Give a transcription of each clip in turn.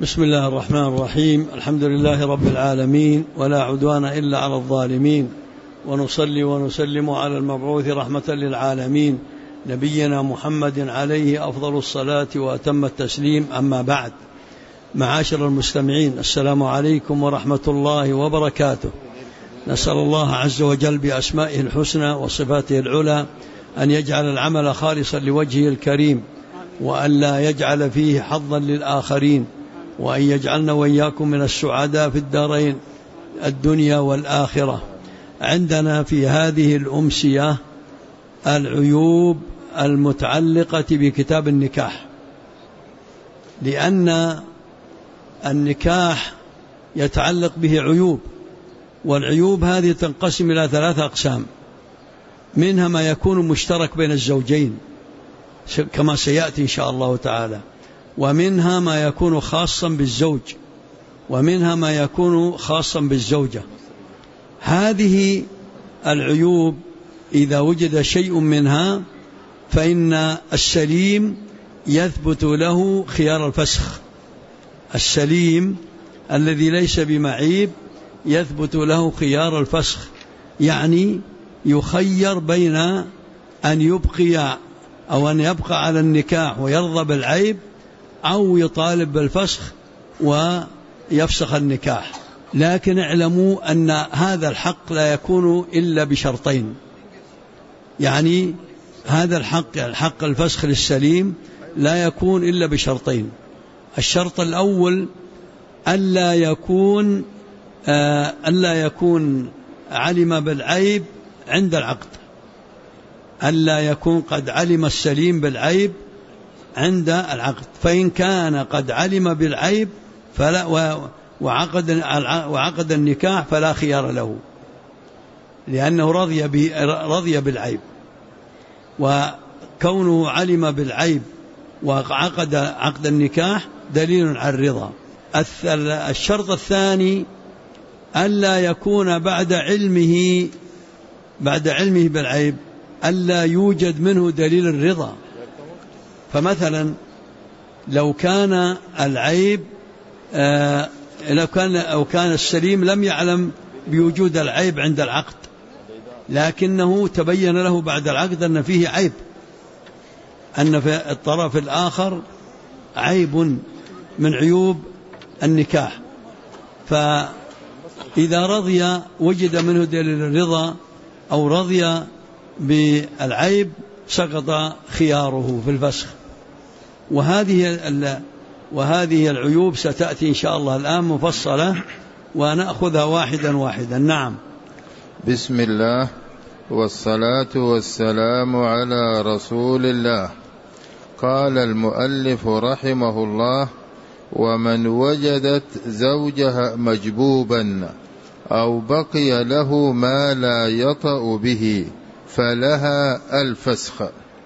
بسم الله الرحمن الرحيم. الحمد لله رب العالمين، ولا عدوان إلا على الظالمين، ونصلي ونسلم على المبعوث رحمة للعالمين نبينا محمد عليه أفضل الصلاة وأتم التسليم. أما بعد، معاشر المستمعين، السلام عليكم ورحمة الله وبركاته. نسأل الله عز وجل بأسمائه الحسنى وصفاته العلى أن يجعل العمل خالصا لوجهه الكريم، وأن لا يجعل فيه حظا للآخرين، وأن يجعلنا وإياكم من السعداء في الدارين الدنيا والآخرة. عندنا في هذه الأمسية العيوب المتعلقة بكتاب النكاح، لأن النكاح يتعلق به عيوب، والعيوب هذه تنقسم إلى 3 أقسام. منها ما يكون مشترك بين الزوجين كما سيأتي إن شاء الله تعالى، ومنها ما يكون خاصا بالزوج، ومنها ما يكون خاصا بالزوجة. هذه العيوب إذا وجد شيء منها فإن السليم يثبت له خيار الفسخ. السليم الذي ليس بمعيب يثبت له خيار الفسخ، يعني يخير بين أن يبقي أو أن يبقى على النكاح ويرضى بالعيب، أو يطالب بالفسخ ويفسخ النكاح. لكن اعلموا أن هذا الحق لا يكون إلا بشرطين. يعني هذا الحق الفسخ للسليم لا يكون إلا بشرطين. الشرط الأول ألا يكون علم بالعيب عند العقد، ألا يكون قد علم السليم بالعيب عند العقد. فإن كان قد علم بالعيب وعقد النكاح فلا خيار له، لأنه رضي بالعيب، وكونه علم بالعيب عقد النكاح دليل على الرضا. الشرط الثاني ألا يكون بعد علمه بالعيب ألا يوجد منه دليل الرضا. فمثلا لو كان العيب أو كان السليم لم يعلم بوجود العيب عند العقد، لكنه تبين له بعد العقد أن فيه عيب، أن في الطرف الآخر عيب من عيوب النكاح، فإذا رضي وجد منه دليل الرضا أو رضي بالعيب سقط خياره في الفسخ. وهذه العيوب ستأتي إن شاء الله الآن مفصلة، ونأخذها واحدا واحدا. نعم. بسم الله والصلاة والسلام على رسول الله. قال المؤلف رحمه الله: ومن وجدت زوجها مجبوبا أو بقي له ما لا يطأ به فلها الفسخ.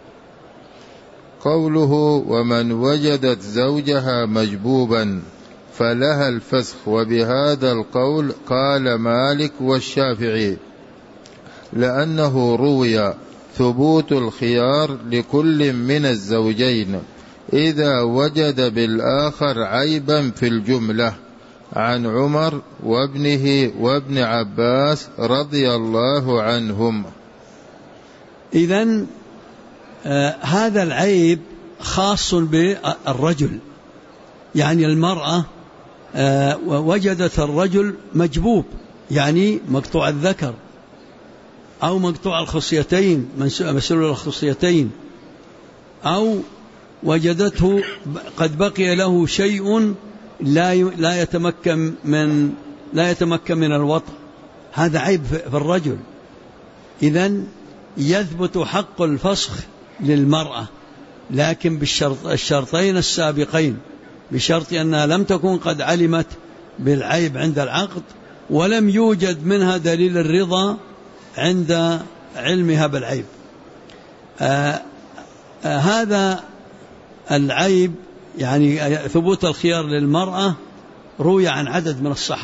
قوله ومن وجدت زوجها مجبوبا فلها الفسخ، وبهذا القول قال مالك والشافعي، لأنه روي ثبوت الخيار لكل من الزوجين إذا وجد بالآخر عيبا في الجملة، عن عمر وابنه وابن عباس رضي الله عنهم. إذن هذا العيب خاص بالرجل، يعني المرأة وجدت الرجل مجبوب، يعني مقطوع الذكر أو مقطوع الخصيتين، مسلول الخصيتين، أو وجدته قد بقي له شيء لا يتمكن من الوطء، هذا عيب في الرجل. إذن يثبت حق الفسخ للمرأة، لكن بالشرطين السابقين، بشرط أنها لم تكن قد علمت بالعيب عند العقد، ولم يوجد منها دليل الرضا عند علمها بالعيب. هذا العيب، يعني ثبوت الخيار للمرأة، روي عن عدد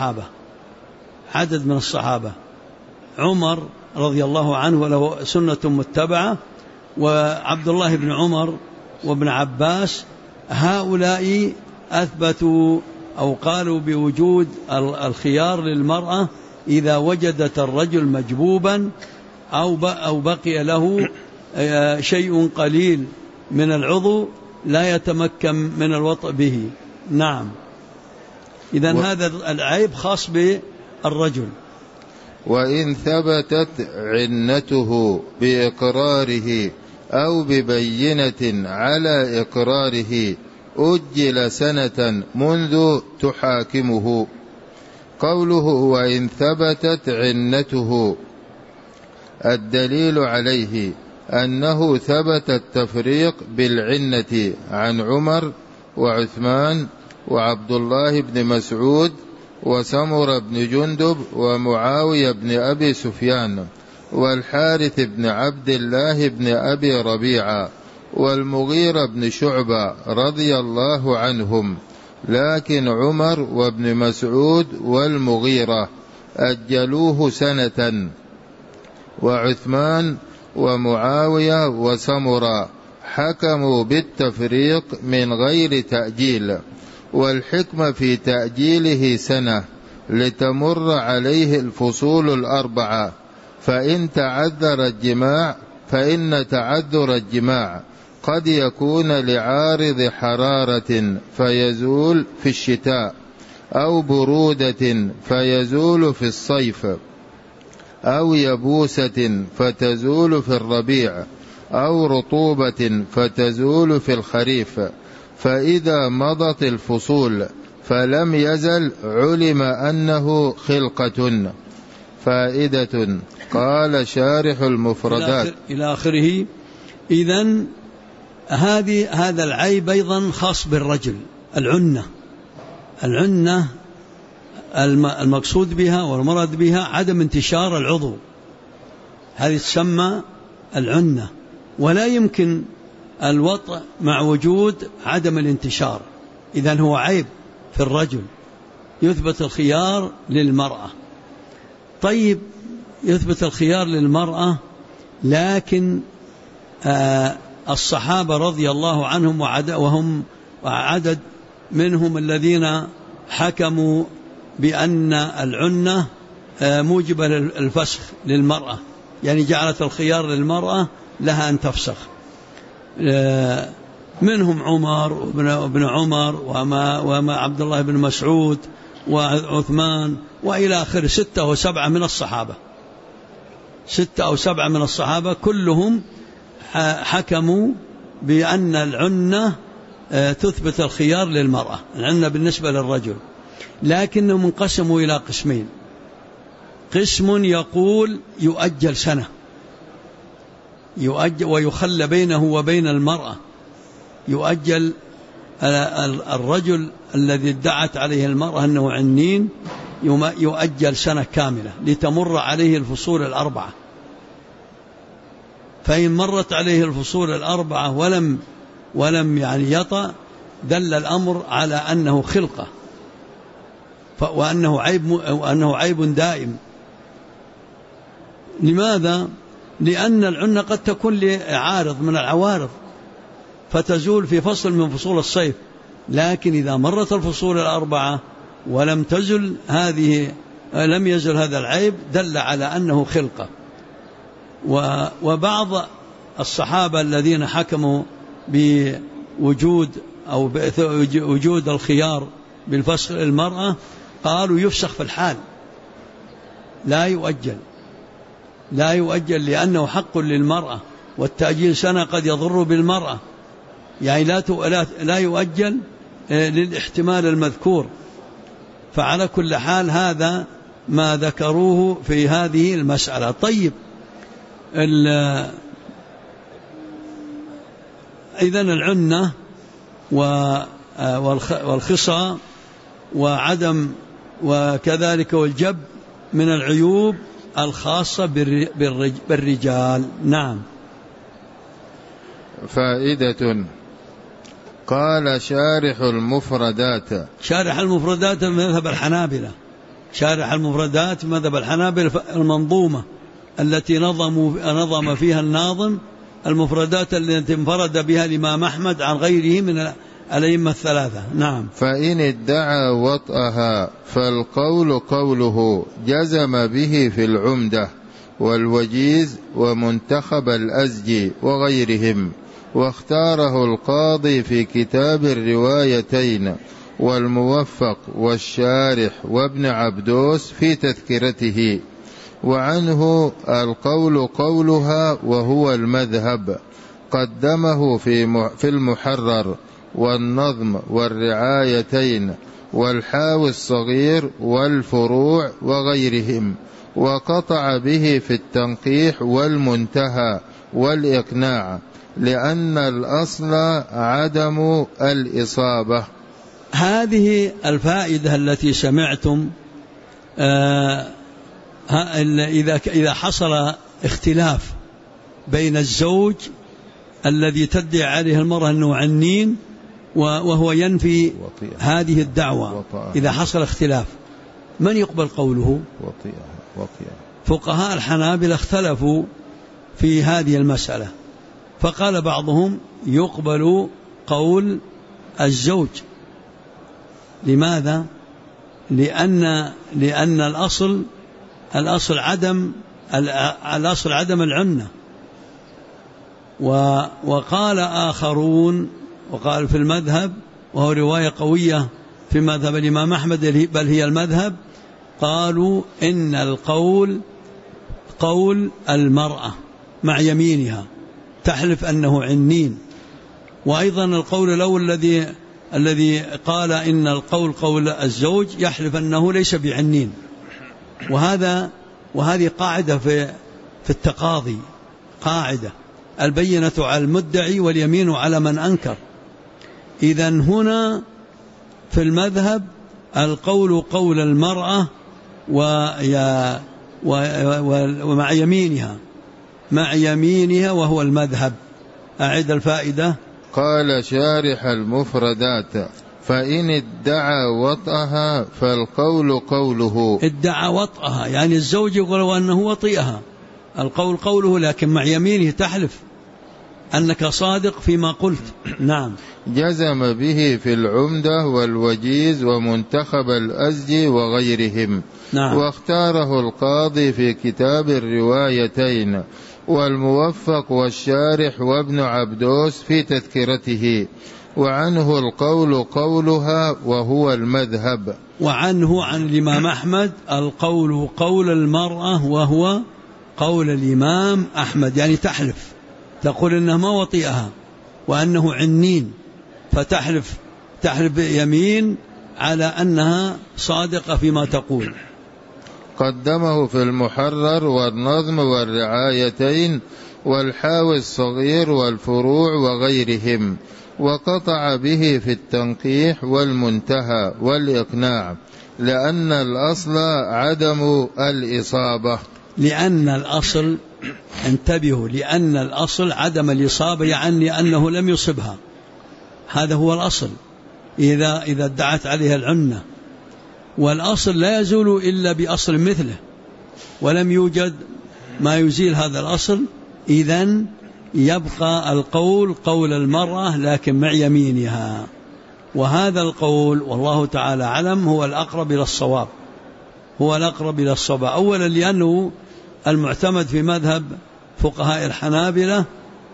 من الصحابة. عمر رضي الله عنه له سنة متبعة، وعبد الله بن عمر وابن عباس، هؤلاء أثبتوا أو قالوا بوجود الخيار للمرأة إذا وجدت الرجل مجبوبا أو بقي له شيء قليل من العضو لا يتمكن من الوطء به. نعم. إذن هذا العيب خاص بالرجل. وإن ثبتت عنته بإقراره أو ببينة على إقراره أجل سنة منذ تحاكمه. قوله وإن ثبتت عنته الدليل عليه أنه ثبت التفريق بالعنة عن عمر وعثمان وعبد الله بن مسعود وسمر بن جندب ومعاوية بن أبي سفيان والحارث بن عبد الله بن أبي ربيعة والمغيرة بن شعبة رضي الله عنهم، لكن عمر وابن مسعود والمغيرة أجلوه سنة، وعثمان ومعاوية وسمر حكموا بالتفريق من غير تأجيل، والحكمة في تأجيله سنة لتمر عليه الفصول الأربعة، فإن تعذر الجماع قد يكون لعارض حرارة فيزول في الشتاء، أو برودة فيزول في الصيف، أو يبوسة فتزول في الربيع، أو رطوبة فتزول في الخريف، فإذا مضت الفصول فلم يزل علم أنه خلقة. فائدة. قال شارح المفردات إلى آخره. إذن هذا العيب أيضا خاص بالرجل. العنة المقصود بها والمراد بها عدم انتشار العضو، هذه تسمى العنة، ولا يمكن الوطء مع وجود عدم الانتشار. إذن هو عيب في الرجل، يثبت الخيار للمرأة. طيب، يثبت الخيار للمرأة، لكن الصحابة رضي الله عنهم وهم عدد منهم الذين حكموا بأن العنة موجبة للفسخ للمرأة، يعني جعلت الخيار للمرأة لها أن تفسخ. منهم عمر وابن عمر وما عبد الله بن مسعود وعثمان وإلى آخر 6 أو 7 من الصحابة. 6 أو 7 من الصحابة كلهم حكموا بأن العنة تثبت الخيار للمرأة، العنة بالنسبة للرجل، لكنهم انقسموا إلى قسمين. قسم يقول يؤجل سنة، يؤجل ويخلى بينه وبين المرأة، يؤجل الرجل الذي ادعت عليه المرأة أنه عنين يؤجل سنة كاملة لتمر عليه الفصول الأربعة، فإن مرت عليه الفصول الأربعة ولم يعني يطأ دل الأمر على أنه خلقة وأنه عيب دائم. لماذا؟ لأن العنة قد تكون لعارض من العوارض فتزول في فصل من فصول الصيف، لكن إذا مرت الفصول الأربعة ولم يزل هذا العيب دل على أنه خلقة. وبعض الصحابة الذين حكموا بوجود أو وجود الخيار بالفسخ للمرأة قالوا يفسخ في الحال، لا يؤجل لأنه حق للمرأة، والتأجيل سنة قد يضر بالمرأة، يعني لا يؤجل للاحتمال المذكور. فعلى كل حال هذا ما ذكروه في هذه المسألة. طيب، إذن العنة والخصى وعدم وكذلك والجب من العيوب الخاصة بالرجال. نعم. فائدة. قال شارح المفردات مذهب الحنابلة، شارح المفردات مذهب الحنابلة المنظومة التي نظم فيها الناظم المفردات التي انفرد بها الإمام أحمد عن غيره من الأئمة الثلاثة. نعم. فإن ادعى وطئها فالقول قوله جزم به في العمدة والوجيز ومنتخب الأزجي وغيرهم، واختاره القاضي في كتاب الروايتين والموفق والشارح وابن عبدوس في تذكرته. وعنه القول قولها وهو المذهب، قدمه في المحرر والنظم والرعايتين والحاوي الصغير والفروع وغيرهم، وقطع به في التنقيح والمنتهى والإقناع، لأن الأصل عدم الإصابة. هذه الفائدة التي سمعتم، إذا حصل اختلاف بين الزوج الذي تدعي عليه المرأة أنه عنين وهو ينفي هذه الدعوة، إذا حصل اختلاف من يقبل قوله؟ فقهاء الحنابلة اختلفوا في هذه المسألة، فقال بعضهم يقبل قول الزوج. لماذا؟ لأن الأصل عدم العنة. وقال آخرون، وقال في المذهب، وهو رواية قوية في مذهب الإمام أحمد بل هي المذهب، قالوا إن القول قول المرأة مع يمينها تحلف أنه عنين. وأيضا القول الأول الذي قال إن القول قول الزوج يحلف أنه ليس بعنين. وهذه قاعدة في التقاضي، قاعدة البينة على المدعي واليمين على من أنكر. إذن هنا في المذهب القول قول المرأة ومع يمينها وهو المذهب. أعد الفائدة. قال شارح المفردات فإن ادعى وطئها فالقول قوله. ادعى وطئها يعني الزوج يقول أنه وطئها، القول قوله، لكن مع يمينه تحلف أنك صادق فيما قلت. نعم. جزم به في العمدة والوجيز ومنتخب الأزجي وغيرهم. نعم. واختاره القاضي في كتاب الروايتين والموفق والشارح وابن عبدوس في تذكرته. وعنه القول قولها وهو المذهب. وعنه عن الإمام أحمد القول قول المرأة وهو قول الإمام أحمد، يعني تحلف، تقول إنه ما وطئها وأنه عنين، فتحلف يمين على أنها صادقة فيما تقول. قدمه في المحرر والنظم والرعايتين والحاوي الصغير والفروع وغيرهم، وقطع به في التنقيح والمنتهى والإقناع، لأن الأصل عدم الإصابة. لأن الأصل، انتبهوا، لأن الأصل عدم الإصابة، يعني أنه لم يصبها، هذا هو الأصل إذا ادعت عليها العنة. والأصل لا يزول إلا بأصل مثله، ولم يوجد ما يزيل هذا الأصل. إذن يبقى القول قول المرأة لكن مع يمينها. وهذا القول والله تعالى أعلم هو الأقرب إلى الصواب، أولا لأنه المعتمد في مذهب فقهاء الحنابلة،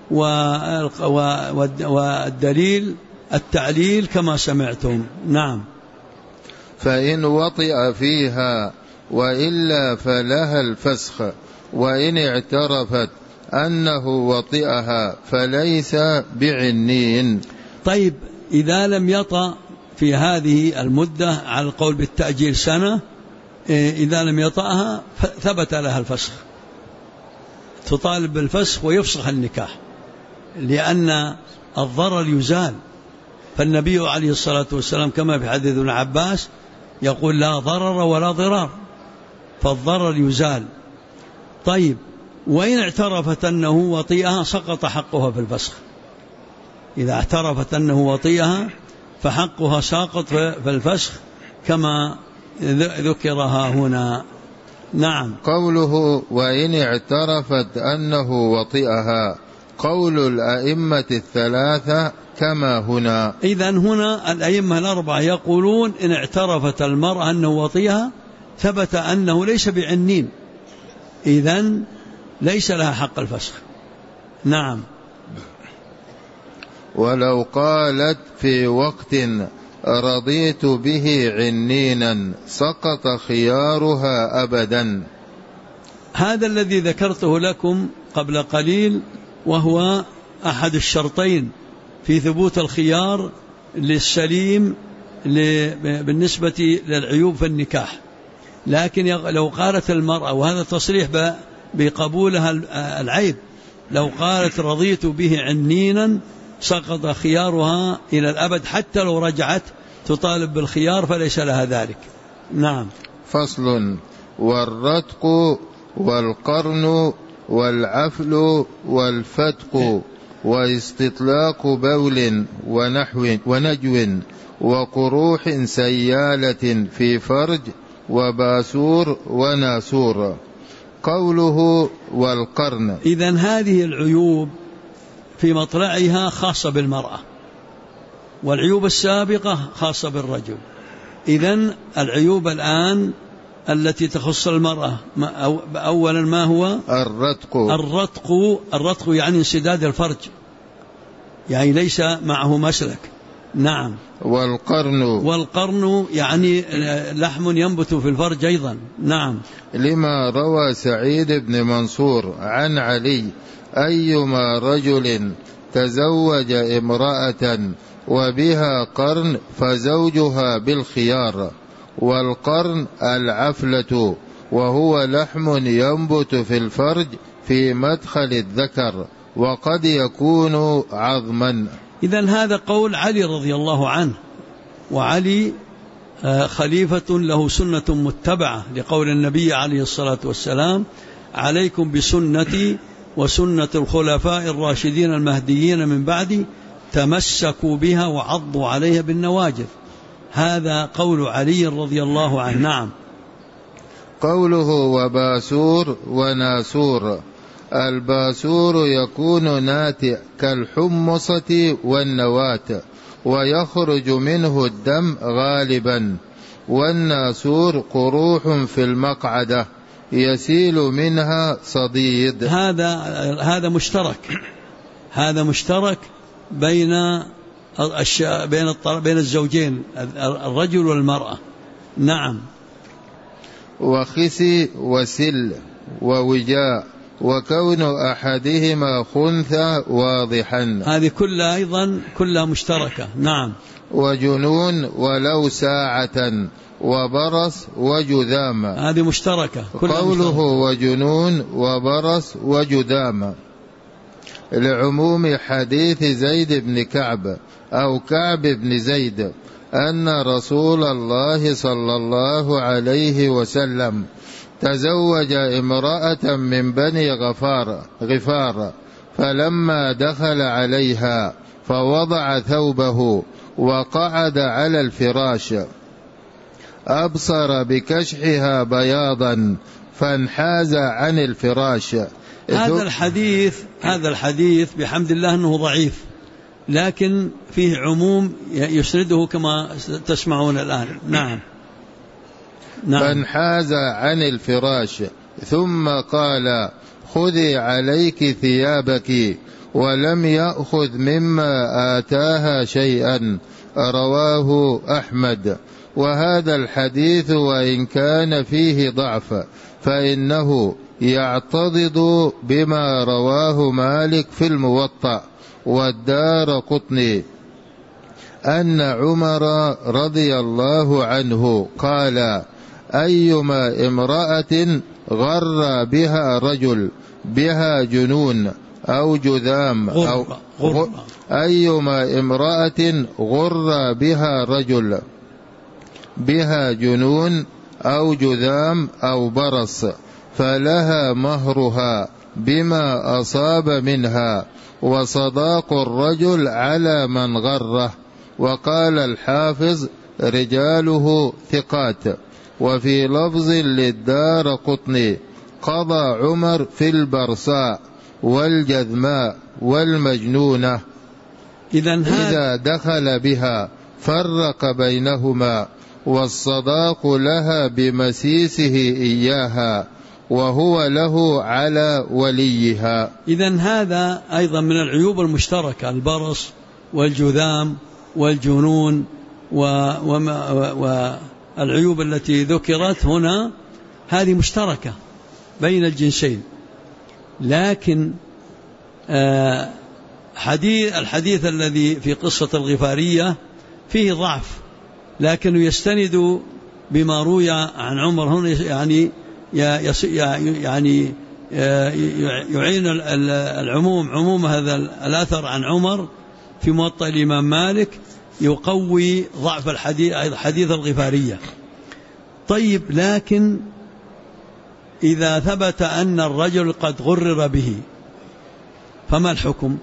والدليل التعليل كما سمعتم. نعم. فإن وطئ فيها وإلا فلها الفسخ، وإن اعترفت أنه وطئها فليس بعنين. طيب، إذا لم يطأ في هذه المدة على القول بالتأجيل سنة، إذا لم يطأها ثبت لها الفسخ، تطالب بالفسخ ويفسخ النكاح، لأن الضرر يزال. فالنبي عليه الصلاة والسلام كما في حديث ابن عباس يقول لا ضرر ولا ضرار، فالضرر يزال. طيب، وإن اعترفت أنه وطئها سقط حقها في الفسخ. إذا اعترفت أنه وطئها فحقها ساقط في الفسخ كما ذكرها هنا. نعم. قوله وإن اعترفت أنه وطئها قول الأئمة الثلاثة كما هنا. إذن هنا الأئمة الأربعة يقولون إن اعترفت المرأة أنه وطيها ثبت أنه ليس بعنين، إذن ليس لها حق الفسخ. نعم. ولو قالت في وقت رضيت به عنينا سقط خيارها أبدا. هذا الذي ذكرته لكم قبل قليل وهو أحد الشرطين في ثبوت الخيار للسليم بالنسبة للعيوب في النكاح. لكن لو قالت المرأة، وهذا تصريح بقبولها العيب، لو قالت رضيت به عنينا سقط خيارها إلى الأبد، حتى لو رجعت تطالب بالخيار فليس لها ذلك. نعم. فصل. والرتق والقرن والعفل والفتق واستطلاق بول ونجو وقروح سيالة في فرج وباسور وناسور. قوله والقرن، إذن هذه العيوب في مطلعها خاصة بالمرأة، والعيوب السابقة خاصة بالرجل. إذن العيوب الآن التي تخص المرأة أولا ما هو؟ الرتق يعني انسداد الفرج، يعني ليس معه مسلك. نعم. والقرن يعني لحم ينبت في الفرج أيضا. نعم. لما روى سعيد بن منصور عن علي أيما رجل تزوج امرأة وبها قرن فزوجها بالخيار. والقرن العفلة وهو لحم ينبت في الفرج في مدخل الذكر وقد يكون عظما. إذن هذا قول علي رضي الله عنه، وعلي خليفة له سنة متبعة لقول النبي عليه الصلاة والسلام: عليكم بسنتي وسنة الخلفاء الراشدين المهديين من بعدي تمسكوا بها وعضوا عليها بالنواجذ. هذا قول علي رضي الله عنه. نعم. قوله وباسور وناسور. الباسور يكون ناتئ كالحمصة والنواة ويخرج منه الدم غالبا. والناسور قروح في المقعدة يسيل منها صديد. هذا مشترك بين الزوجين الرجل والمرأة. نعم. وخسي وسل ووجاء وكون أحدهما خنثى واضحا، هذه كلها أيضا كلها مشتركة. نعم. وجنون ولو ساعة وبرص وجذام، هذه مشتركة. قوله وجنون وبرص وجذام لعموم حديث زيد بن كعب أو كعب بن زيد أن رسول الله صلى الله عليه وسلم تزوج امرأة من بني غفار فلما دخل عليها فوضع ثوبه وقعد على الفراش أبصر بكشحها بياضا فانحاز عن الفراش. هذا الحديث بحمد الله أنه ضعيف، لكن فيه عموم يسرده كما تسمعون الآن. نعم. فانحاز عن الفراش ثم قال خذي عليك ثيابك ولم يأخذ مما آتاها شيئا. رواه أحمد. وهذا الحديث وإن كان فيه ضعف فإنه يعتضد بما رواه مالك في الموطأ والدارقطني أن عمر رضي الله عنه قال أيما امرأة غر بها رجل بها جنون أو جذام أيما امرأة غر بها رجل بها جنون أو جذام أو برص فلها مهرها بما أصاب منها وصداق الرجل على من غره. وقال الحافظ رجاله ثقات. وفي لفظ للدارقطني قضى عمر في البرصاء والجذماء والمجنونة. إذا دخل بها فرق بينهما، والصداق لها بمسيسه إياها، وهو له على وليها. إذن هذا أيضا من العيوب المشتركة، البرص والجذام والجنون والعيوب التي ذكرت هنا هذه مشتركة بين الجنسين. لكن الحديث الذي في قصة الغفارية فيه ضعف، لكنه يستند بما روي عن عمر هنا، يعني يعين عموم هذا الأثر عن عمر في موطأ الإمام مالك، يقوي ضعف حديث الغفارية. طيب، لكن إذا ثبت أن الرجل قد غرر به فما الحكم؟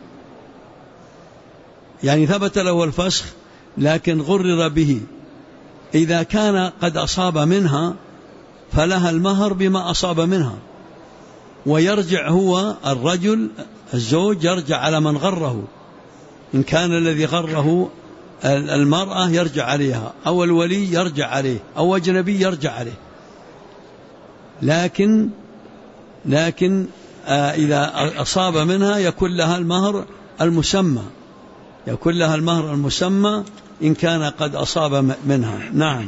يعني ثبت له الفسخ لكن غرر به، إذا كان قد أصاب منها فلها المهر بما أصاب منها، ويرجع هو الرجل الزوج يرجع على من غره، إن كان الذي غره المرأة يرجع عليها، أو الولي يرجع عليه، أو أجنبي يرجع عليه. لكن إذا أصاب منها يكون لها المهر المسمى، إن كان قد أصاب منها. نعم.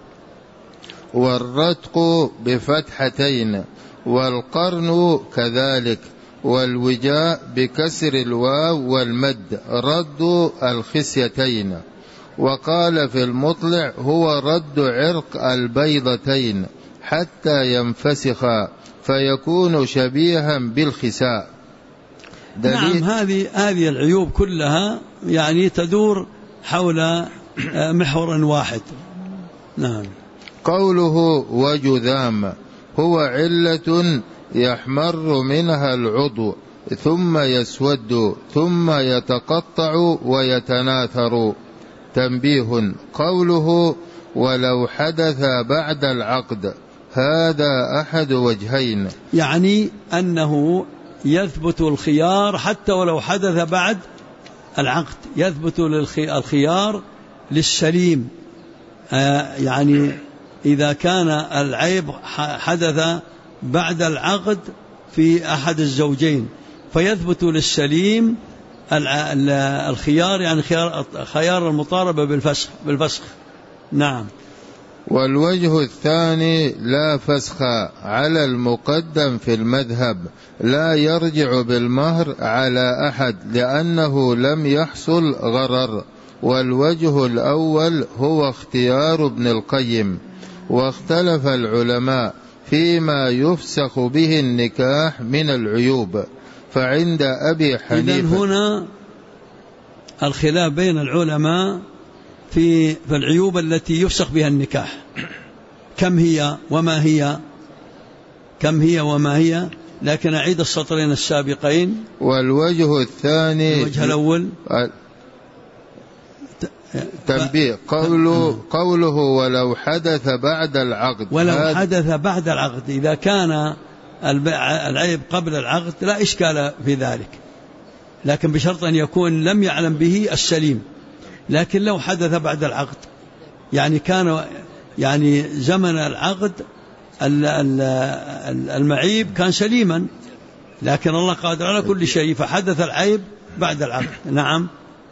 والرتق بفتحتين، والقرن كذلك، والوجاء بكسر الواو والمد رد الخسيتين. وقال في المطلع هو رد عرق البيضتين حتى ينفسخا فيكون شبيها بالخساء. نعم، هذه العيوب كلها يعني تدور حول محور واحد. نعم. قوله وجذام هو علة يحمر منها العضو ثم يسود ثم يتقطع ويتناثر. تنبيه: قوله ولو حدث بعد العقد هذا أحد وجهين، يعني أنه يثبت الخيار حتى ولو حدث بعد العقد، يثبت الخيار للسليم. يعني إذا كان العيب حدث بعد العقد في أحد الزوجين فيثبت للسليم الخيار، يعني خيار المطالبة بالفسخ. نعم. والوجه الثاني لا فسخ على المقدم في المذهب، لا يرجع بالمهر على أحد لأنه لم يحصل غرر. والوجه الأول هو اختيار ابن القيم. واختلف العلماء فيما يفسخ به النكاح من العيوب، فعند أبي حنيفة. إذن هنا الخلاف بين العلماء في العيوب التي يفسخ بها النكاح، كم هي وما هي. لكن أعيد السطرين السابقين. والوجه الثاني، الوجه الأول تنبيه: قوله ولو حدث بعد العقد، ولو حدث بعد العقد، إذا كان العيب قبل العقد لا إشكال في ذلك، لكن بشرط أن يكون لم يعلم به السليم. لكن لو حدث بعد العقد، يعني كان زمن العقد المعيب كان سليما، لكن الله قادر على كل شيء فحدث العيب بعد العقد. نعم.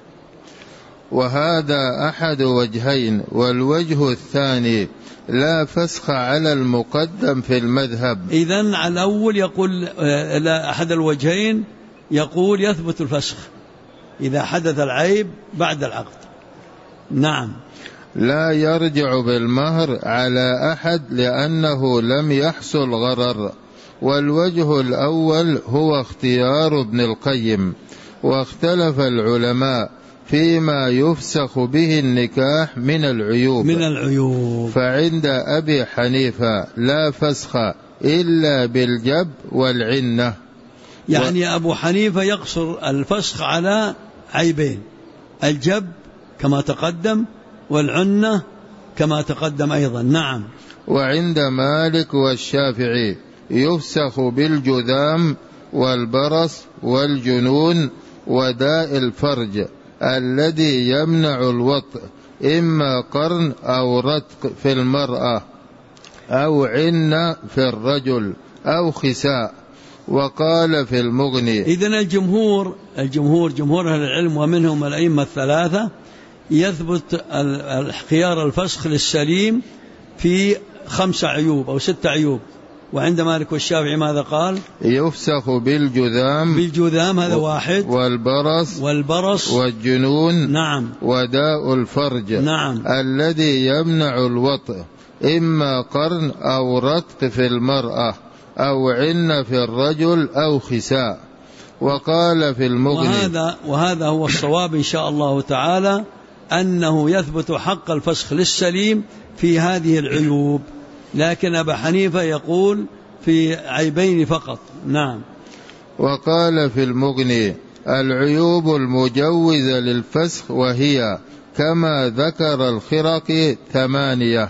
وهذا أحد وجهين. والوجه الثاني لا فسخ على المقدم في المذهب. إذن على الأول يقول أحد الوجهين يقول يثبت الفسخ إذا حدث العيب بعد العقد. نعم. لا يرجع بالمهر على أحد لأنه لم يحصل غرر. والوجه الأول هو اختيار ابن القيم. واختلف العلماء فيما يفسخ به النكاح من العيوب. فعند أبي حنيفة لا فسخ إلا بالجب والعنة. يعني أبو حنيفة يقصر الفسخ على عيبين: الجب كما تقدم، والعنة كما تقدم أيضا. نعم. وعند مالك والشافعي يفسخ بالجذام والبرص والجنون وداء الفرج الذي يمنع الوطء إما قرن أو رتق في المرأة أو عن في الرجل أو خساء. وقال في المغني. إذن جمهور أهل العلم ومنهم الأئمة الثلاثة يثبت خيار الفسخ للسليم في 5 عيوب أو 6 عيوب. وعند مالك والشافعي ماذا قال؟ يفسخ بالجذام هذا واحد، والبرص والجنون، نعم، وداء الفرج، نعم، الذي يمنع الوطء إما قرن أو رتق في المرأة أو عن في الرجل أو خساء. وقال في المغني. وهذا هو الصواب إن شاء الله تعالى، أنه يثبت حق الفسخ للسليم في هذه العيوب، لكن أبا حنيفة يقول في عيبين فقط. نعم. وقال في المغني: العيوب المجوزة للفسخ وهي كما ذكر الخرقي 8،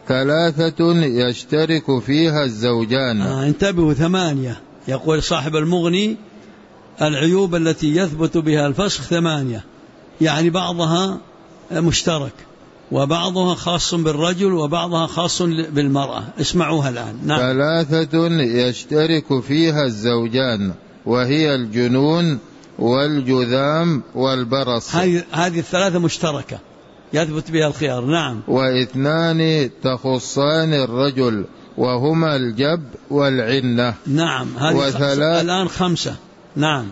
3 يشترك فيها الزوجان. انتبهوا، 8 يقول صاحب المغني العيوب التي يثبت بها الفسخ 8، يعني بعضها مشترك وبعضها خاص بالرجل وبعضها خاص بالمرأة. اسمعوها الآن. نعم. 3 يشترك فيها الزوجان، وهي الجنون والجذام والبرص. هذه 3 مشتركة يثبت بها الخيار. نعم. 2 تخصان الرجل، وهما الجب والعنة. نعم. هذه الآن 5. نعم.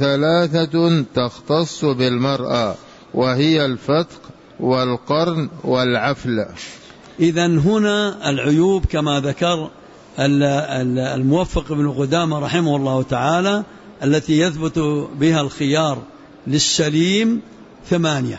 3 تختص بالمرأة، وهي الفتق والقرن والعفل. إذن هنا العيوب كما ذكر الموفق بن قدامة رحمه الله تعالى التي يثبت بها الخيار للسليم 8.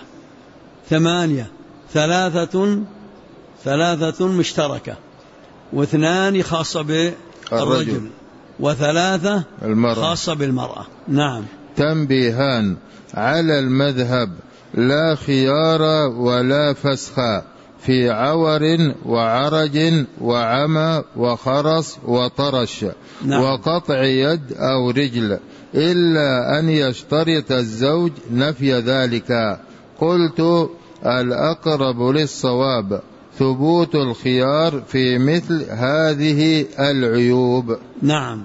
3 مشتركة، 2 خاصة بالرجل، و3 خاصة بالمرأة. نعم. تنبيهان على المذهب: لا خيار ولا فسخ في عور وعرج وعمى وخرس وطرش. نعم. وقطع يد أو رجل، إلا أن يشترط الزوج نفي ذلك. قلت: الأقرب للصواب ثبوت الخيار في مثل هذه العيوب. نعم.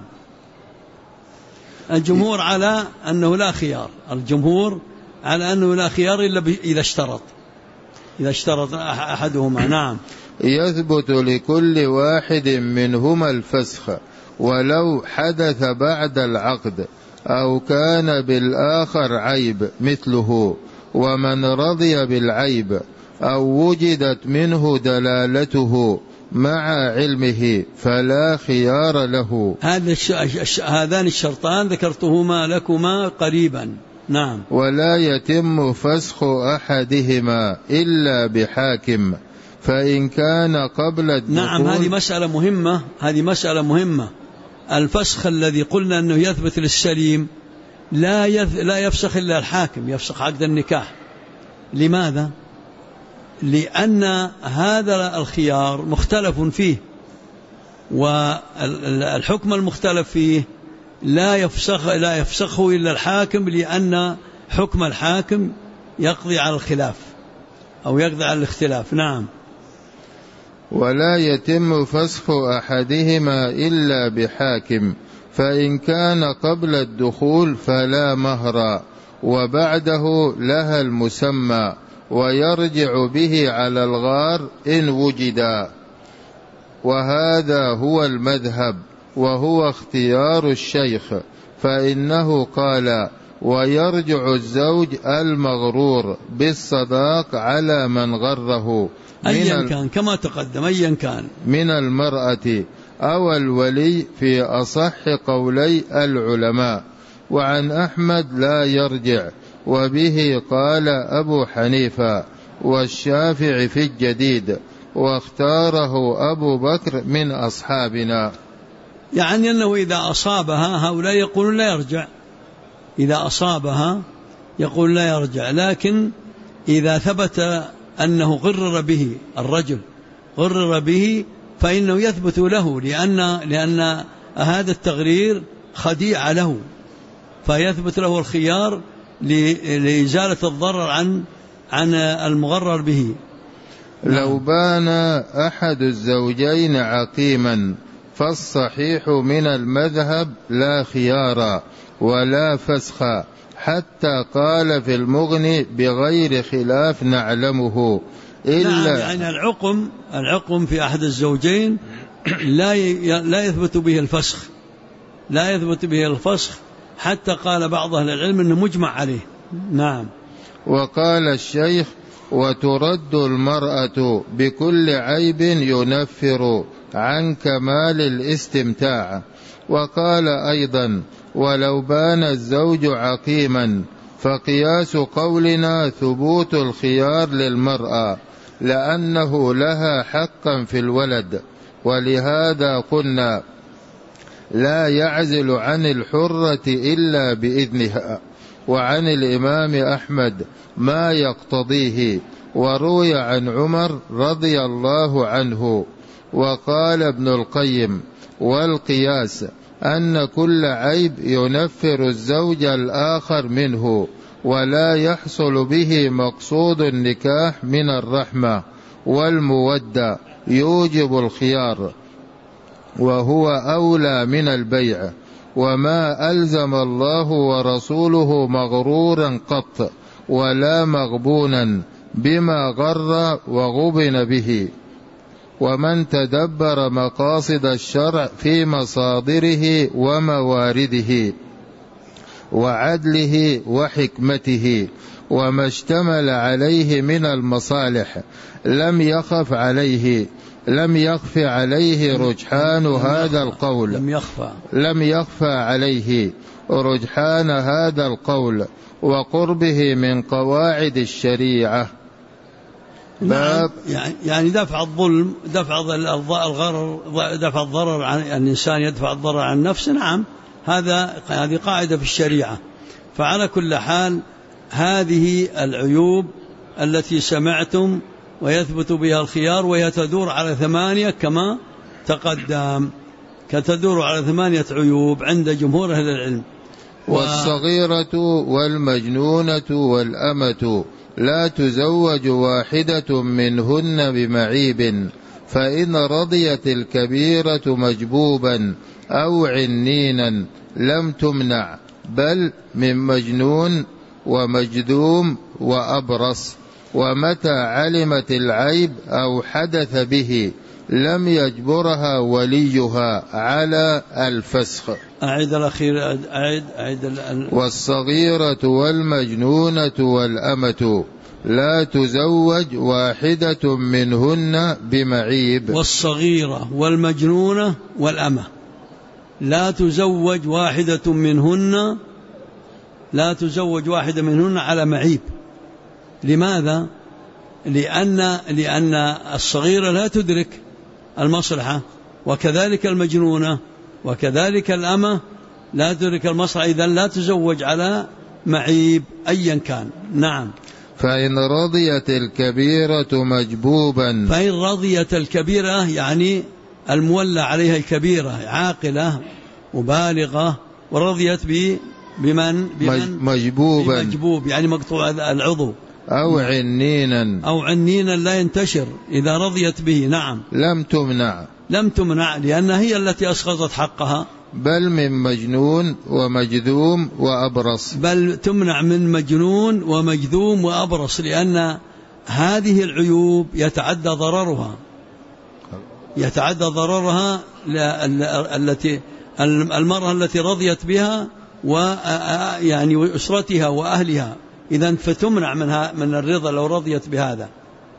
الجمهور على أنه لا خيار، إلا إذا اشترط أحدهما. نعم. يثبت لكل واحد منهما الفسخ ولو حدث بعد العقد أو كان بالآخر عيب مثله، ومن رضي بالعيب أو وجدت منه دلالته مع علمه فلا خيار له. هذان الشرطان ذكرتهما لكما قريبا. نعم. ولا يتم فسخ أحدهما إلا بحاكم، فإن كان قبل الدخول. نعم. هذه مسألة مهمة. الفسخ الذي قلنا أنه يثبت للسليم لا يفسخ إلا الحاكم، يفسخ عقد النكاح. لماذا؟ لأن هذا الخيار مختلف فيه، والحكم المختلف فيه لا يفسخه إلا الحاكم، لأن حكم الحاكم يقضي على الخلاف أو يقضي على الاختلاف. نعم. ولا يتم فسخ أحدهما إلا بحاكم، فإن كان قبل الدخول فلا مهر، وبعده لها المسمى، ويرجع به على الغار إن وجدا. وهذا هو المذهب، وهو اختيار الشيخ، فإنه قال: ويرجع الزوج المغرور بالصداق على من غره أيا كان، كما تقدم، أيا كان من المرأة أو الولي في أصح قولي العلماء. وعن أحمد لا يرجع، وبه قال أبو حنيفة والشافعي في الجديد، واختاره أبو بكر من أصحابنا. يعني أنه إذا أصابها هؤلاء يقولون لا يرجع، إذا أصابها يقول لا يرجع، لكن إذا ثبت أنه غرر به الرجل فإنه يثبت له، لأن هذا التغرير خديعة له، فيثبت له الخيار لإزالة الضرر عن المغرر به. لو بان أحد الزوجين عقيما فالصحيح من المذهب لا خيار ولا فسخ، حتى قال في المغني بغير خلاف نعلمه إلا يعني العقم في أحد الزوجين لا يثبت به الفسخ، لا يثبت به الفسخ، حتى قال بعض أهل العلم أنه مجمع عليه. نعم. وقال الشيخ وترد المرأة بكل عيب ينفر عن كمال الاستمتاع. وقال أيضا ولو بان الزوج عقيما فقياس قولنا ثبوت الخيار للمرأة لأنه لها حقا في الولد، ولهذا قلنا لا يعزل عن الحرة إلا بإذنها. وعن الإمام أحمد ما يقتضيه، وروي عن عمر رضي الله عنه. وقال ابن القيم والقياس أن كل عيب ينفر الزوج الآخر منه ولا يحصل به مقصود النكاح من الرحمة والمودة يوجب الخيار، وهو أولى من البيع. وما ألزم الله ورسوله مغرورا قط ولا مغبونا بما غر وغبن به. ومن تدبر مقاصد الشرع في مصادره وموارده وعدله وحكمته وما اشتمل عليه من المصالح لم يخف عليه رجحان هذا القول، لم يخفى عليه رجحان هذا القول وقربه من قواعد الشريعة. باب يعني دفع الظلم، دفع الغرر، دفع الضرر عن الإنسان، يدفع الضرر عن نفسه. نعم، هذه قاعدة في الشريعة. فعلى كل حال هذه العيوب التي سمعتم ويثبت بها الخيار، وهي تدور على 8 كما تقدم، كتدور على 8 عيوب عند جمهور أهل العلم. والصغيرة والمجنونة والأمة لا تزوج واحدة منهن بمعيب، فإن رضيت الكبيرة مجبوبا أو عنينا لم تمنع، بل من مجنون ومجذوم وأبرص. ومتى علمت العيب أو حدث به لم يجبرها وليها على الفسخ. أعيد الأخير، أعيد والصغيرة والمجنونة والأمة لا تزوج واحدة منهن بمعيب. والصغيرة والمجنونة والأمة لا تزوج واحدة منهن، لا تزوج واحدة منهن على معيب. لماذا؟ لأن الصغيرة لا تدرك المصلحة، وكذلك المجنونة، وكذلك الأمة لا تدرك المصلحة، إذن لا تزوج على معيب أيا كان. نعم. فإن رضيت الكبيرة مجبوبا، فإن رضيت الكبيرة يعني المولى عليها الكبيرة عاقلة وبالغة، ورضيت بمن مجبوبا، مجبوب يعني مقطوع العضو، أو عنينا لا ينتشر إذا رضيت به. نعم. لم تمنع لأنها هي التي أسقطت حقها، بل من مجنون ومجذوم وأبرص، بل تمنع من مجنون ومجذوم وأبرص، لأن هذه العيوب يتعدى ضررها التي المرأة التي رضيت بها ويعني أسرتها وأهلها، إذن فتمنع من الرضا لو رضيت بهذا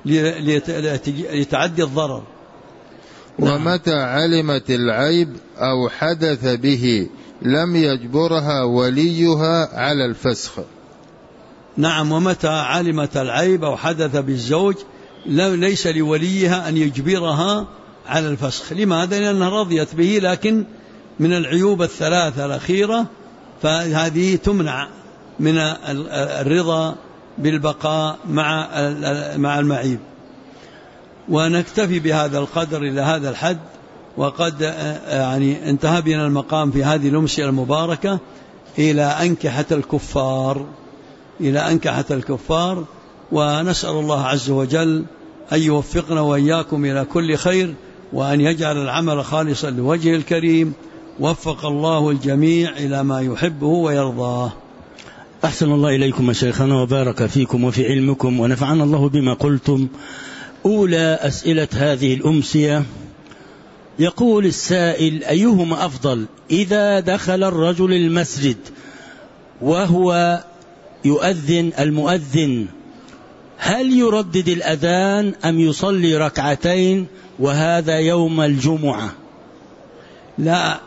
لتعدي الضرر. ومتى علمت العيب أو حدث به لم يجبرها وليها على الفسخ. نعم. ومتى علمت العيب أو حدث بالزوج ليس لوليها أن يجبرها على الفسخ. لماذا؟ لأنها رضيت به، لكن من العيوب الثلاثة الأخيرة فهذه تمنع من الرضا بالبقاء مع المعيب. ونكتفي بهذا القدر إلى هذا الحد، وقد يعني انتهى بنا المقام في هذه الأمسية المباركة إلى أنكحة الكفار. إلى أنكحة الكفار. ونسأل الله عز وجل أن يوفقنا وإياكم إلى كل خير، وأن يجعل العمل خالصا لوجهه الكريم. وفق الله الجميع إلى ما يحبه ويرضاه. أحسن الله إليكم يا شيخنا وبارك فيكم وفي علمكم ونفعنا الله بما قلتم. أولى أسئلة هذه الأمسية، يقول السائل: أيهما أفضل إذا دخل الرجل المسجد وهو يؤذن المؤذن، هل يردد الأذان أم يصلي ركعتين وهذا يوم الجمعة؟ لا،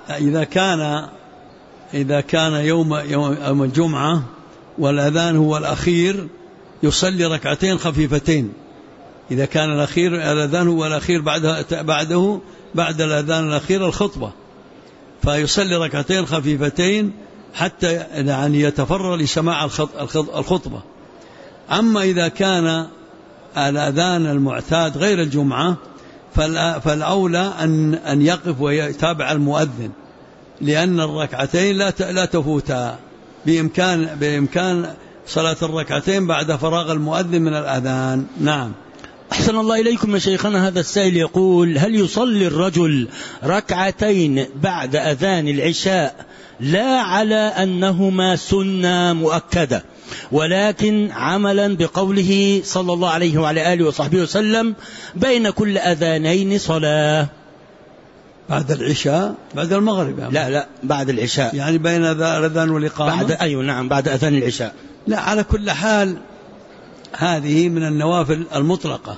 إذا كان يوم الجمعة والأذان هو الأخير يصلي ركعتين خفيفتين. إذا كان الأذان هو الأخير بعد الأذان الأخير الخطبة، فيصلي ركعتين خفيفتين حتى يعني يتفرغ لسماع الخطبة. أما إذا كان الأذان المعتاد غير الجمعة فالأولى أن يقف ويتابع المؤذن، لأن الركعتين لا تفوتا، بإمكان صلاة الركعتين بعد فراغ المؤذن من الأذان. نعم. أحسن الله إليكم يا شيخنا. هذا السائل يقول: هل يصلي الرجل ركعتين بعد أذان العشاء لا على أنهما سنة مؤكدة، ولكن عملا بقوله صلى الله عليه وعلى آله وصحبه وسلم: بين كل أذانين صلاة؟ بعد العشاء، بعد المغرب يعني. لا بعد العشاء، يعني بين الأذان والإقامة. أيوة نعم، بعد أذان العشاء. لا، على كل حال هذه من النوافل المطلقة،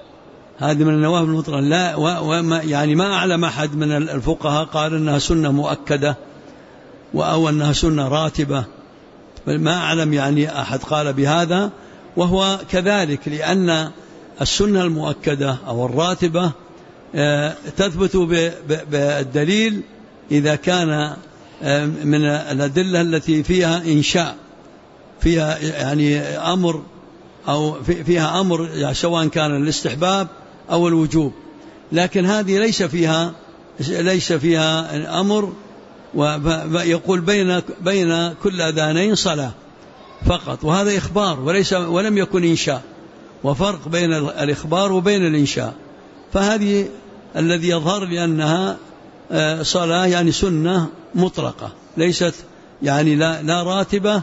لا يعني ما أعلم أحد من الفقهاء قال أنها سنة مؤكدة أو أنها سنة راتبة، ما أعلم يعني أحد قال بهذا، وهو كذلك، لأن السنة المؤكدة أو الراتبة تثبت بالدليل إذا كان من الأدلة التي فيها إنشاء، فيها يعني أمر أو فيها أمر، يعني سواء كان الاستحباب أو الوجوب. لكن هذه ليس فيها أمر، ويقول بين كل أذانين صلاة فقط، وهذا إخبار ولم يكن إنشاء، وفرق بين الإخبار وبين الإنشاء. فهذه الذي يظهر لأنها صلاة يعني سنة مطلقة، ليست يعني لا راتبة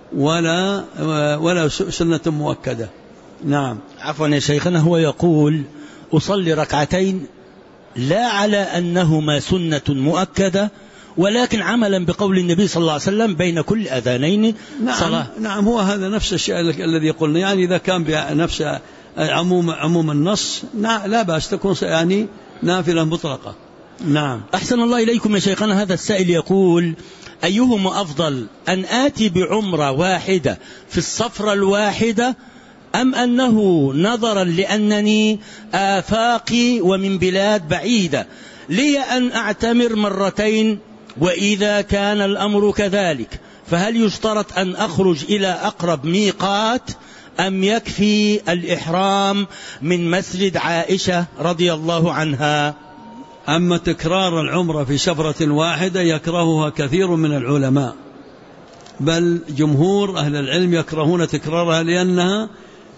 ولا سنة مؤكدة. نعم. عفوا يا شيخنا، هو يقول: أصلي ركعتين لا على أنهما سنة مؤكدة، ولكن عملا بقول النبي صلى الله عليه وسلم: بين كل أذانين صلاة. نعم، هو هذا نفس الشيء الذي قلنا، يعني إذا كان بنفس عموم النص لا بأس، تكون يعني نافلة مطلقة. نعم. أحسن الله إليكم يا شيخنا. هذا السائل يقول: أيهما أفضل، أن آتي بعمرة واحدة في الصفرة الواحدة، أم أنه نظرا لأنني آفاقي ومن بلاد بعيدة لي أن أعتمر مرتين؟ وإذا كان الأمر كذلك فهل يشترط أن أخرج إلى أقرب ميقات، أم يكفي الإحرام من مسجد عائشة رضي الله عنها؟ أما تكرار العمرة في سفرة واحدة يكرهها كثير من العلماء، بل جمهور أهل العلم يكرهون تكرارها، لأنها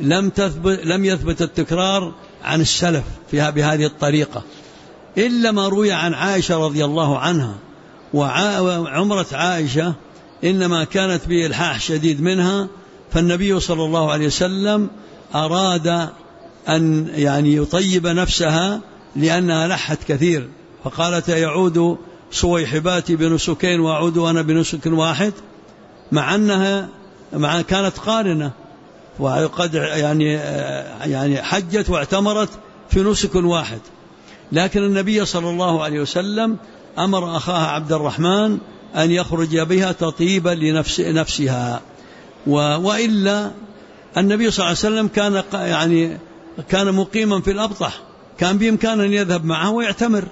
لم يثبت التكرار عن السلف فيها بهذه الطريقة، إلا ما روي عن عائشة رضي الله عنها. وعمرة عائشة إنما كانت بإلحاح شديد منها، فالنبي صلى الله عليه وسلم أراد أن يعني يطيب نفسها لأنها لحت كثير، فقالت: يعود صويحباتي بنسكين وأعود أنا بنسك واحد، مع أنها كانت قارنة وقد يعني حجت واعتمرت في نسك واحد. لكن النبي صلى الله عليه وسلم أمر أخاها عبد الرحمن أن يخرج بها تطيبا لنفسها. وإلا النبي صلى الله عليه وسلم كان مقيما في الأبطح، كان بإمكانه أن يذهب معه ويعتمر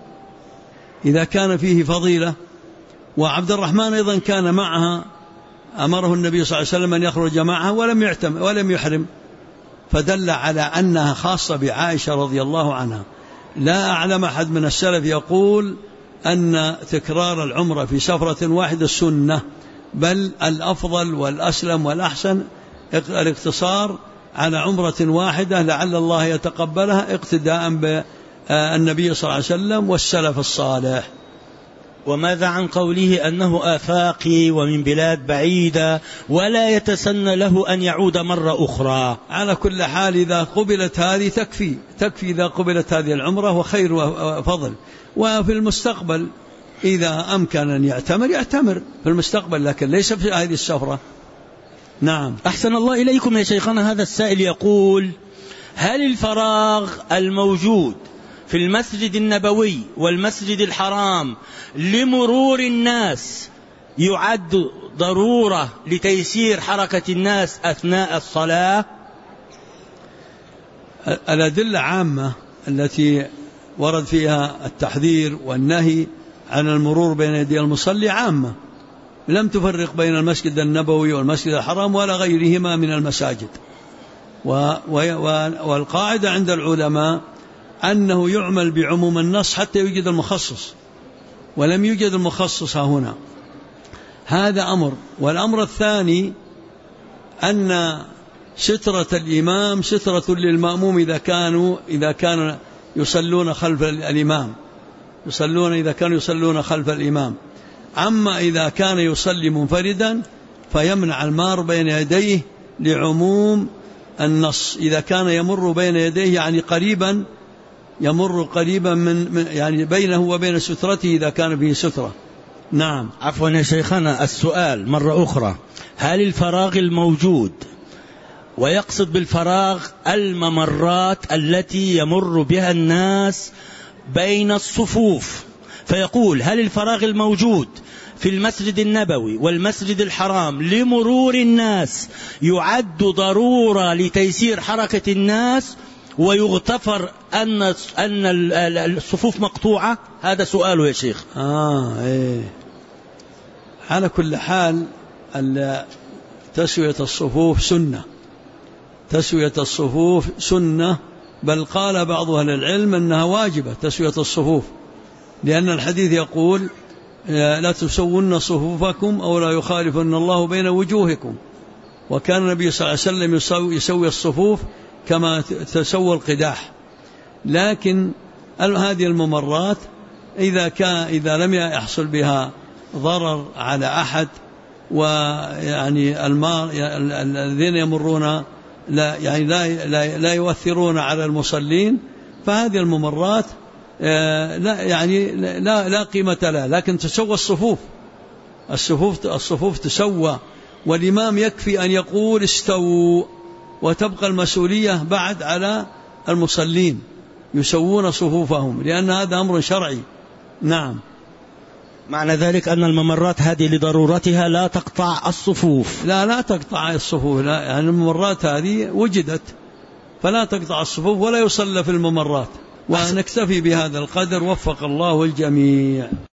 إذا كان فيه فضيلة. وعبد الرحمن أيضا كان معها، أمره النبي صلى الله عليه وسلم أن يخرج معها ولم يحرم، فدل على أنها خاصة بعائشة رضي الله عنها. لا أعلم أحد من السلف يقول أن تكرار العمرة في سفرة واحدة سنة، بل الأفضل والأسلم والأحسن الاقتصار على عمرة واحدة لعل الله يتقبلها اقتداء بالنبي صلى الله عليه وسلم والسلف الصالح. وماذا عن قوله أنه آفاقي ومن بلاد بعيدة ولا يتسنى له أن يعود مرة أخرى؟ على كل حال إذا قبلت هذه تكفي إذا قبلت هذه العمرة وخير وفضل. وفي المستقبل إذا أمكن أن يعتمر في المستقبل، لكن ليس في هذه السفرة. نعم. أحسن الله إليكم يا شيخنا. هذا السائل يقول: هل الفراغ الموجود في المسجد النبوي والمسجد الحرام لمرور الناس يعد ضرورة لتيسير حركة الناس أثناء الصلاة؟ الأدلة عامة التي ورد فيها التحذير والنهي عن المرور بين يدي المصلي عامة، لم تفرق بين المسجد النبوي والمسجد الحرام ولا غيرهما من المساجد. والقاعدة عند العلماء أنه يعمل بعموم النص حتى يوجد المخصص، ولم يوجد المخصص هنا. هذا أمر. والأمر الثاني أن سترة الإمام سترة للمأموم إذا كانوا يصلون خلف الإمام، إذا كانوا يصلون خلف الإمام. أما إذا كان يصلي منفردا فيمنع المار بين يديه لعموم النص. إذا كان يمر بين يديه يعني يمر قريبا من يعني بينه وبين سترته إذا كان به سترة. نعم. عفوا يا شيخنا، السؤال مرة أخرى: هل الفراغ الموجود، ويقصد بالفراغ الممرات التي يمر بها الناس بين الصفوف، فيقول: هل الفراغ الموجود في المسجد النبوي والمسجد الحرام لمرور الناس يعد ضرورة لتيسير حركة الناس ويغتفر أن الصفوف مقطوعة؟ هذا سؤاله يا شيخ. إيه. على كل حال تسوية الصفوف سنة، بل قال بعض أهل العلم أنها واجبة تسوية الصفوف، لأن الحديث يقول: لا تسون صفوفكم أو لا يخالفن الله بين وجوهكم. وكان النبي صلى الله عليه وسلم يسوي الصفوف كما تسوى القداح. لكن هذه الممرات إذا لم يحصل بها ضرر على أحد، ويعني الذين يمرون لا يؤثرون على المصلين، فهذه الممرات لا قيمة لها. لكن تسوى الصفوف تسوى، والإمام يكفي أن يقول: استووا، وتبقى المسؤولية بعد على المصلين يسوون صفوفهم، لأن هذا أمر شرعي. نعم. معنى ذلك أن الممرات هذه لضرورتها لا تقطع الصفوف؟ لا تقطع الصفوف، لا، يعني الممرات هذه وجدت فلا تقطع الصفوف ولا يصلى في الممرات. ونكتفي بهذا القدر، وفق الله الجميع.